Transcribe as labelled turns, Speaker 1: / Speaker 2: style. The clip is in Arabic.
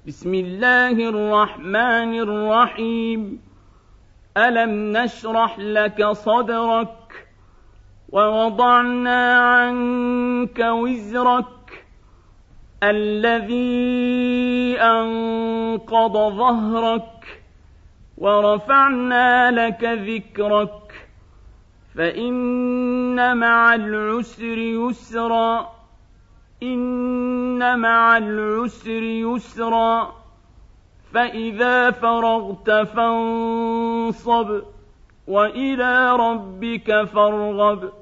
Speaker 1: بسم الله الرحمن الرحيم. ألم نشرح لك صدرك ووضعنا عنك وزرك الذي أنقض ظهرك ورفعنا لك ذكرك فإن مع العسر يسرا إن مع العسر يسرا فإذا فرغت فانصب وإلى ربك فارغب.